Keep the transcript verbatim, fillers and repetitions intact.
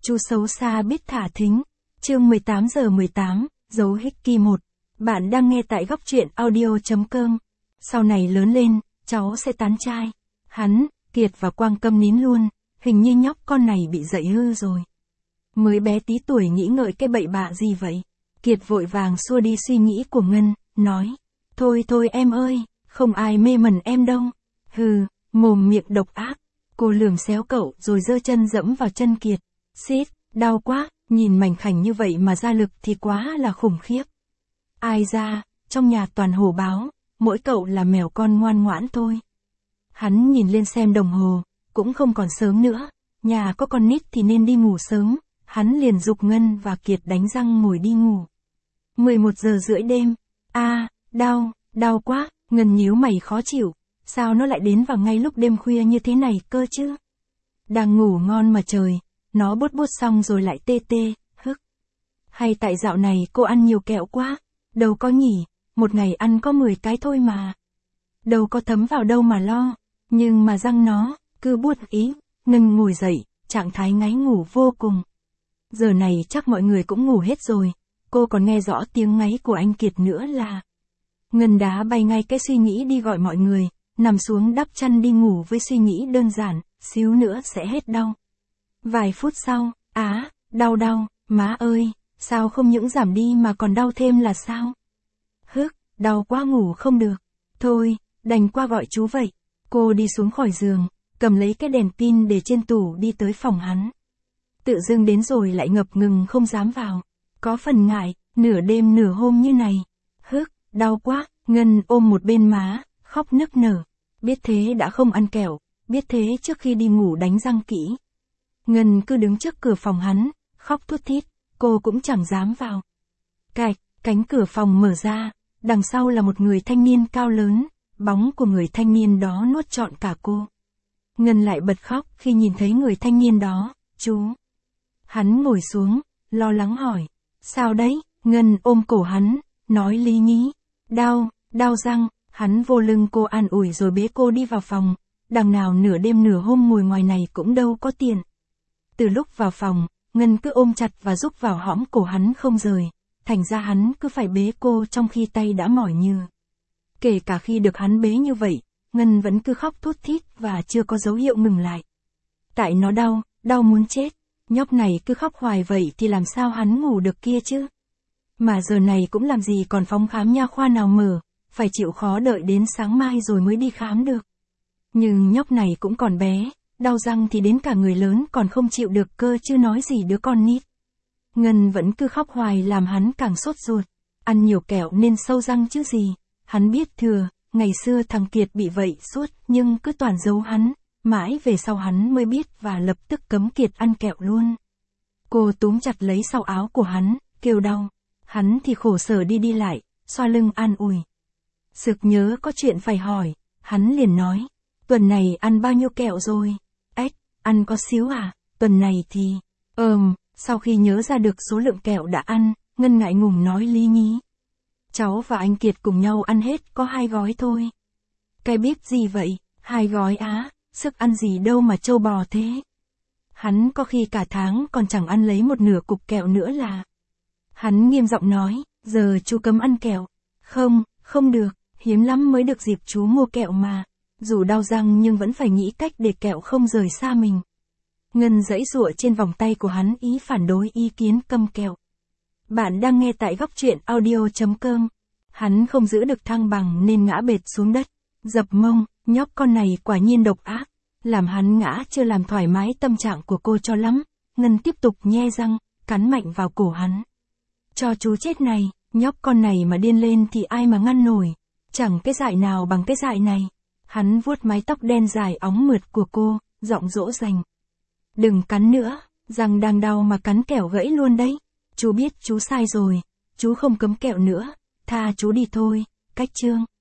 Chú xấu xa biết thả thính. Chương mười tám giờ mười tám, dấu Hickey một. Bạn đang nghe tại góc truyện audio.com. Sau này lớn lên, cháu sẽ tán trai. Hắn, Kiệt và Quang câm nín luôn, hình như nhóc con này bị dậy hư rồi. Mới bé tí tuổi nghĩ ngợi cái bậy bạ gì vậy? Kiệt vội vàng xua đi suy nghĩ của Ngân, nói. Thôi thôi em ơi, không ai mê mẩn em đâu. Hừ, mồm miệng độc ác. Cô lườm xéo cậu rồi giơ chân dẫm vào chân Kiệt. Xít, đau quá, nhìn mảnh khảnh như vậy mà ra lực thì quá là khủng khiếp. Ai ra, trong nhà toàn hổ báo, mỗi cậu là mèo con ngoan ngoãn thôi. Hắn nhìn lên xem đồng hồ, cũng không còn sớm nữa, nhà có con nít thì nên đi ngủ sớm, hắn liền giục Ngân và Kiệt đánh răng ngồi đi ngủ. mười một giờ rưỡi đêm, a à, đau, đau quá, Ngân nhíu mày khó chịu, sao nó lại đến vào ngay lúc đêm khuya như thế này cơ chứ? Đang ngủ ngon mà trời, nó bốt bốt xong rồi lại tê tê, hức. Hay tại dạo này cô ăn nhiều kẹo quá, đâu có nhỉ, một ngày ăn có mười cái thôi mà. Đâu có thấm vào đâu mà lo, nhưng mà răng nó, cứ buốt ý, Ngân ngồi dậy, trạng thái ngáy ngủ vô cùng. Giờ này chắc mọi người cũng ngủ hết rồi, cô còn nghe rõ tiếng ngáy của anh Kiệt nữa là. Ngân đá bay ngay cái suy nghĩ đi gọi mọi người, nằm xuống đắp chăn đi ngủ với suy nghĩ đơn giản, xíu nữa sẽ hết đau. Vài phút sau, á, đau đau, má ơi, sao không những giảm đi mà còn đau thêm là sao? Hức, đau quá ngủ không được. Thôi, đành qua gọi chú vậy. Cô đi xuống khỏi giường, cầm lấy cái đèn pin để trên tủ đi tới phòng hắn. Tự dưng đến rồi lại ngập ngừng không dám vào. Có phần ngại, nửa đêm nửa hôm như này. Hức, đau quá, Ngân ôm một bên má, khóc nức nở. Biết thế đã không ăn kẹo, biết thế trước khi đi ngủ đánh răng kỹ. Ngân cứ đứng trước cửa phòng hắn, khóc thút thít, cô cũng chẳng dám vào. Cạch, cánh cửa phòng mở ra, đằng sau là một người thanh niên cao lớn, bóng của người thanh niên đó nuốt trọn cả cô. Ngân lại bật khóc khi nhìn thấy người thanh niên đó, chú. Hắn ngồi xuống, lo lắng hỏi, sao đấy? Ngân ôm cổ hắn, nói lý nhí, đau, đau răng, hắn vô lưng cô an ủi rồi bế cô đi vào phòng, đằng nào nửa đêm nửa hôm ngồi ngoài này cũng đâu có tiền. Từ lúc vào phòng, Ngân cứ ôm chặt và rúc vào hõm cổ hắn không rời, thành ra hắn cứ phải bế cô trong khi tay đã mỏi như. Kể cả khi được hắn bế như vậy, Ngân vẫn cứ khóc thút thít và chưa có dấu hiệu ngừng lại. Tại nó đau, đau muốn chết, nhóc này cứ khóc hoài vậy thì làm sao hắn ngủ được kia chứ? Mà giờ này cũng làm gì còn phòng khám nha khoa nào mở, phải chịu khó đợi đến sáng mai rồi mới đi khám được. Nhưng nhóc này cũng còn bé, đau răng thì đến cả người lớn còn không chịu được cơ chứ nói gì đứa con nít. Ngân vẫn cứ khóc hoài làm hắn càng sốt ruột, ăn nhiều kẹo nên sâu răng chứ gì. Hắn biết thừa, ngày xưa thằng Kiệt bị vậy suốt nhưng cứ toàn giấu hắn, mãi về sau hắn mới biết và lập tức cấm Kiệt ăn kẹo luôn. Cô túm chặt lấy sau áo của hắn, kêu đau. Hắn thì khổ sở đi đi lại, xoa lưng an ủi. Sực nhớ có chuyện phải hỏi, hắn liền nói, tuần này ăn bao nhiêu kẹo rồi? Ếch, ăn có xíu à, tuần này thì, ờm, sau khi nhớ ra được số lượng kẹo đã ăn, Ngân ngại ngùng nói lý nhí. Cháu và anh Kiệt cùng nhau ăn hết có hai gói thôi. Cái bíp gì vậy, hai gói á, sức ăn gì đâu mà trâu bò thế. Hắn có khi cả tháng còn chẳng ăn lấy một nửa cục kẹo nữa là. Hắn nghiêm giọng nói, giờ chú cấm ăn kẹo. Không, không được, hiếm lắm mới được dịp chú mua kẹo mà. Dù đau răng nhưng vẫn phải nghĩ cách để kẹo không rời xa mình. Ngân giãy giụa trên vòng tay của hắn ý phản đối ý kiến cấm kẹo. Bạn đang nghe tại góc truyện audio.com. Hắn không giữ được thăng bằng nên ngã bệt xuống đất. Dập mông, nhóc con này quả nhiên độc ác. Làm hắn ngã chưa làm thoải mái tâm trạng của cô cho lắm. Ngân tiếp tục nhe răng, cắn mạnh vào cổ hắn. Cho chú chết này, nhóc con này mà điên lên thì ai mà ngăn nổi. Chẳng cái dại nào bằng cái dại này. Hắn vuốt mái tóc đen dài óng mượt của cô, giọng dỗ dành. Đừng cắn nữa, răng đang đau mà cắn kẹo gãy luôn đấy. Chú biết chú sai rồi, chú không cấm kẹo nữa, tha chú đi thôi, cách chương.